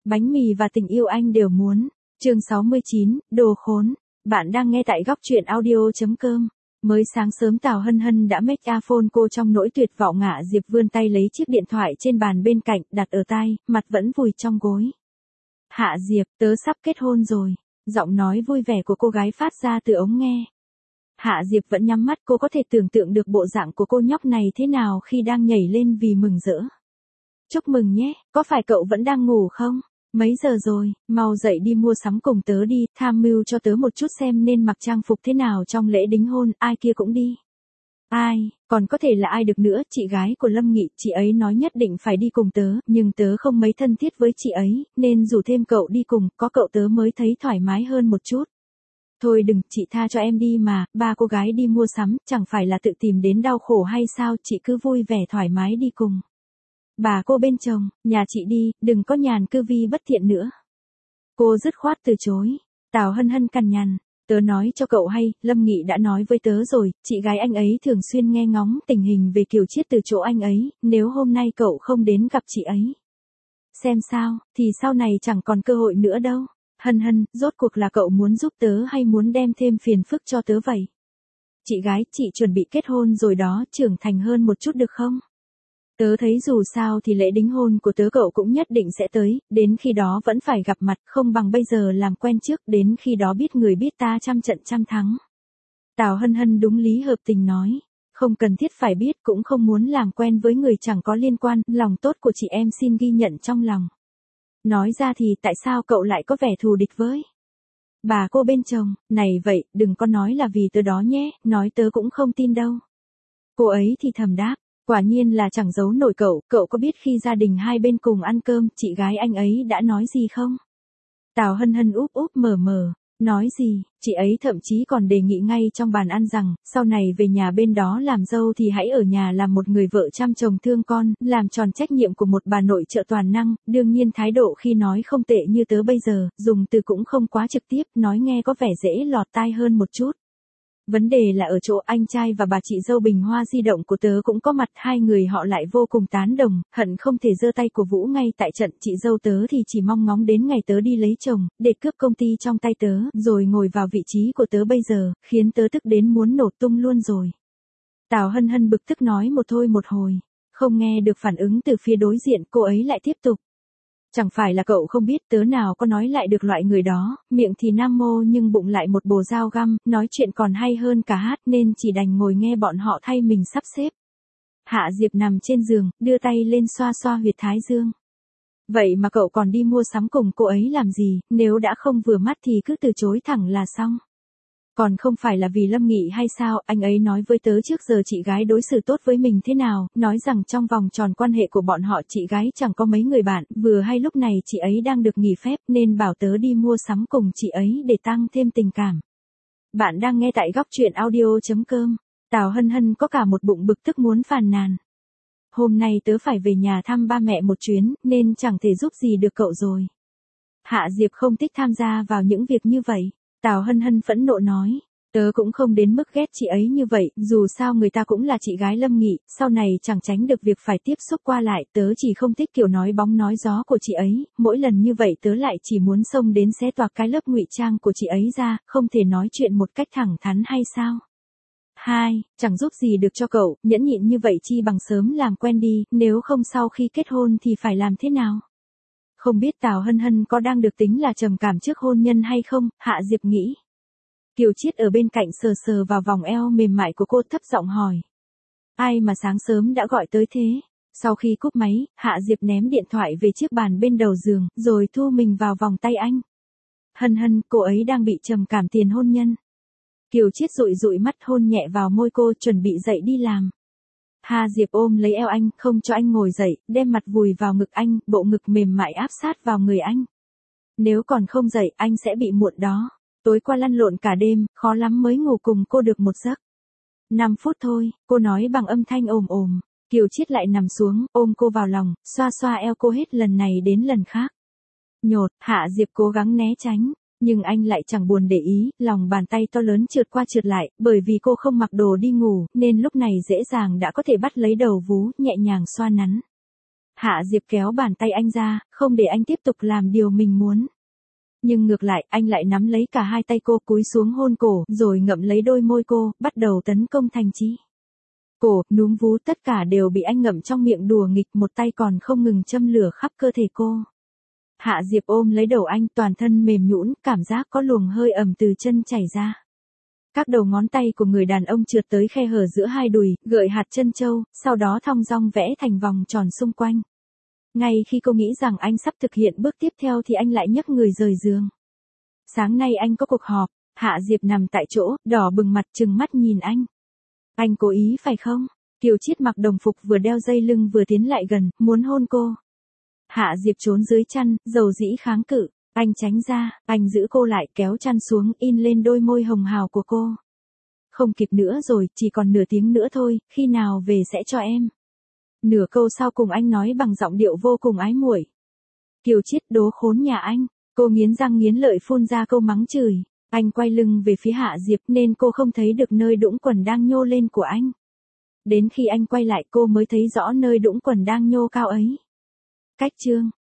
Bánh mì và tình yêu anh đều muốn. Chương 69, đồ khốn. Bạn đang nghe tại góc truyện audio.com. Mới sáng sớm Tào Hân Hân đã make a phone cô trong nỗi tuyệt vọng. Hạ Diệp vươn tay lấy chiếc điện thoại trên bàn bên cạnh, đặt ở tai, mặt vẫn vùi trong gối. Hạ Diệp, tớ sắp kết hôn rồi. Giọng nói vui vẻ của cô gái phát ra từ ống nghe. Hạ Diệp vẫn nhắm mắt, cô có thể tưởng tượng được bộ dạng của cô nhóc này thế nào khi đang nhảy lên vì mừng rỡ. Chúc mừng nhé, có phải cậu vẫn đang ngủ không? Mấy giờ rồi, mau dậy đi mua sắm cùng tớ đi, tham mưu cho tớ một chút xem nên mặc trang phục thế nào trong lễ đính hôn, ai kia cũng đi. Ai, còn có thể là ai được nữa, chị gái của Lâm Nghị, chị ấy nói nhất định phải đi cùng tớ, nhưng tớ không mấy thân thiết với chị ấy, nên rủ thêm cậu đi cùng, có cậu tớ mới thấy thoải mái hơn một chút. Thôi đừng, chị tha cho em đi mà, ba cô gái đi mua sắm, chẳng phải là tự tìm đến đau khổ hay sao, chị cứ vui vẻ thoải mái đi cùng. Bà cô bên chồng, nhà chị đi, đừng có nhàn cư vi bất thiện nữa. Cô dứt khoát từ chối. Tào Hân Hân cằn nhằn, tớ nói cho cậu hay, Lâm Nghị đã nói với tớ rồi, chị gái anh ấy thường xuyên nghe ngóng tình hình về Kiều Chiết từ chỗ anh ấy, nếu hôm nay cậu không đến gặp chị ấy. Xem sao, thì sau này chẳng còn cơ hội nữa đâu. Hân Hân, rốt cuộc là cậu muốn giúp tớ hay muốn đem thêm phiền phức cho tớ vậy? Chị gái, chị chuẩn bị kết hôn rồi đó, trưởng thành hơn một chút được không? Tớ thấy dù sao thì lễ đính hôn của tớ cậu cũng nhất định sẽ tới, đến khi đó vẫn phải gặp mặt, không bằng bây giờ làm quen trước, đến khi đó biết người biết ta trăm trận trăm thắng. Tào Hân Hân đúng lý hợp tình nói, không cần thiết phải biết, cũng không muốn làm quen với người chẳng có liên quan, lòng tốt của chị em xin ghi nhận trong lòng. Nói ra thì tại sao cậu lại có vẻ thù địch với bà cô bên chồng, này vậy, đừng có nói là vì tớ đó nhé, nói tớ cũng không tin đâu. Cô ấy thì thầm đáp. Quả nhiên là chẳng giấu nổi cậu có biết khi gia đình hai bên cùng ăn cơm, chị gái anh ấy đã nói gì không? Tào Hân Hân úp úp mở mở, nói gì, chị ấy thậm chí còn đề nghị ngay trong bàn ăn rằng, sau này về nhà bên đó làm dâu thì hãy ở nhà làm một người vợ chăm chồng thương con, làm tròn trách nhiệm của một bà nội trợ toàn năng, đương nhiên thái độ khi nói không tệ như tớ bây giờ, dùng từ cũng không quá trực tiếp, nói nghe có vẻ dễ lọt tai hơn một chút. Vấn đề là ở chỗ anh trai và bà chị dâu Bình Hoa di động của tớ cũng có mặt, hai người họ lại vô cùng tán đồng, hận không thể giơ tay cổ vũ ngay tại trận, chị dâu tớ thì chỉ mong ngóng đến ngày tớ đi lấy chồng, để cướp công ty trong tay tớ, rồi ngồi vào vị trí của tớ bây giờ, khiến tớ tức đến muốn nổ tung luôn rồi. Tào Hân Hân bực tức nói một thôi một hồi, không nghe được phản ứng từ phía đối diện, cô ấy lại tiếp tục. Chẳng phải là cậu không biết, tớ nào có nói lại được loại người đó, miệng thì nam mô nhưng bụng lại một bồ dao găm, nói chuyện còn hay hơn cả hát nên chỉ đành ngồi nghe bọn họ thay mình sắp xếp. Hạ Diệp nằm trên giường, đưa tay lên xoa xoa huyệt thái dương. Vậy mà cậu còn đi mua sắm cùng cô ấy làm gì, nếu đã không vừa mắt thì cứ từ chối thẳng là xong. Còn không phải là vì Lâm Nghị hay sao, anh ấy nói với tớ trước giờ chị gái đối xử tốt với mình thế nào, nói rằng trong vòng tròn quan hệ của bọn họ chị gái chẳng có mấy người bạn, vừa hay lúc này chị ấy đang được nghỉ phép nên bảo tớ đi mua sắm cùng chị ấy để tăng thêm tình cảm. Bạn đang nghe tại góc truyện audio.com. Tào Hân Hân có cả một bụng bực tức muốn phàn nàn. Hôm nay tớ phải về nhà thăm ba mẹ một chuyến, nên chẳng thể giúp gì được cậu rồi. Hạ Diệp không thích tham gia vào những việc như vậy. Tào Hân Hân phẫn nộ nói, tớ cũng không đến mức ghét chị ấy như vậy, dù sao người ta cũng là chị gái Lâm Nghị, sau này chẳng tránh được việc phải tiếp xúc qua lại, tớ chỉ không thích kiểu nói bóng nói gió của chị ấy, mỗi lần như vậy tớ lại chỉ muốn xông đến xé toạc cái lớp ngụy trang của chị ấy ra, không thể nói chuyện một cách thẳng thắn hay sao? Chẳng giúp gì được cho cậu, nhẫn nhịn như vậy chi bằng sớm làm quen đi, nếu không sau khi kết hôn thì phải làm thế nào? Không biết Tào Hân Hân có đang được tính là trầm cảm trước hôn nhân hay không, Hạ Diệp nghĩ. Kiều Chiết ở bên cạnh sờ sờ vào vòng eo mềm mại của cô, thấp giọng hỏi. Ai mà sáng sớm đã gọi tới thế? Sau khi cúp máy, Hạ Diệp ném điện thoại về chiếc bàn bên đầu giường, rồi thu mình vào vòng tay anh. Hân Hân, cô ấy đang bị trầm cảm tiền hôn nhân. Kiều Chiết dụi dụi mắt, hôn nhẹ vào môi cô, chuẩn bị dậy đi làm. Hạ Diệp ôm lấy eo anh, không cho anh ngồi dậy, đem mặt vùi vào ngực anh, bộ ngực mềm mại áp sát vào người anh. Nếu còn không dậy, anh sẽ bị muộn đó. Tối qua lăn lộn cả đêm, khó lắm mới ngủ cùng cô được một giấc. 5 phút thôi, cô nói bằng âm thanh ồm ồm. Kiều Chiết lại nằm xuống, ôm cô vào lòng, xoa xoa eo cô hết lần này đến lần khác. Nhột, Hạ Diệp cố gắng né tránh. Nhưng anh lại chẳng buồn để ý, lòng bàn tay to lớn trượt qua trượt lại, bởi vì cô không mặc đồ đi ngủ, nên lúc này dễ dàng đã có thể bắt lấy đầu vú, nhẹ nhàng xoa nắn. Hạ Diệp kéo bàn tay anh ra, không để anh tiếp tục làm điều mình muốn. Nhưng ngược lại, anh lại nắm lấy cả hai tay cô, cúi xuống hôn cổ, rồi ngậm lấy đôi môi cô, bắt đầu tấn công thành trí. Cổ, núm vú tất cả đều bị anh ngậm trong miệng đùa nghịch, một tay còn không ngừng châm lửa khắp cơ thể cô. Hạ Diệp ôm lấy đầu anh, toàn thân mềm nhũn, cảm giác có luồng hơi ẩm từ chân chảy ra. Các đầu ngón tay của người đàn ông trượt tới khe hở giữa hai đùi, gợi hạt chân châu, sau đó thong dong vẽ thành vòng tròn xung quanh. Ngay khi cô nghĩ rằng anh sắp thực hiện bước tiếp theo thì anh lại nhấc người rời giường. Sáng nay anh có cuộc họp. Hạ Diệp nằm tại chỗ, đỏ bừng mặt trừng mắt nhìn anh. Anh cố ý phải không? Kiều Chiết mặc đồng phục vừa đeo dây lưng vừa tiến lại gần, muốn hôn cô. Hạ Diệp trốn dưới chăn, dầu dĩ kháng cự. Anh tránh ra, anh giữ cô lại, kéo chăn xuống, in lên đôi môi hồng hào của cô. Không kịp nữa rồi, chỉ còn nửa tiếng nữa thôi, khi nào về sẽ cho em. Nửa câu sau cùng anh nói bằng giọng điệu vô cùng ái muội. Kiều Chiết, đố khốn nhà anh. Cô nghiến răng nghiến lợi phun ra câu mắng chửi. Anh quay lưng về phía Hạ Diệp nên cô không thấy được nơi đũng quần đang nhô lên của anh. Đến khi anh quay lại cô mới thấy rõ nơi đũng quần đang nhô cao ấy. Cách chương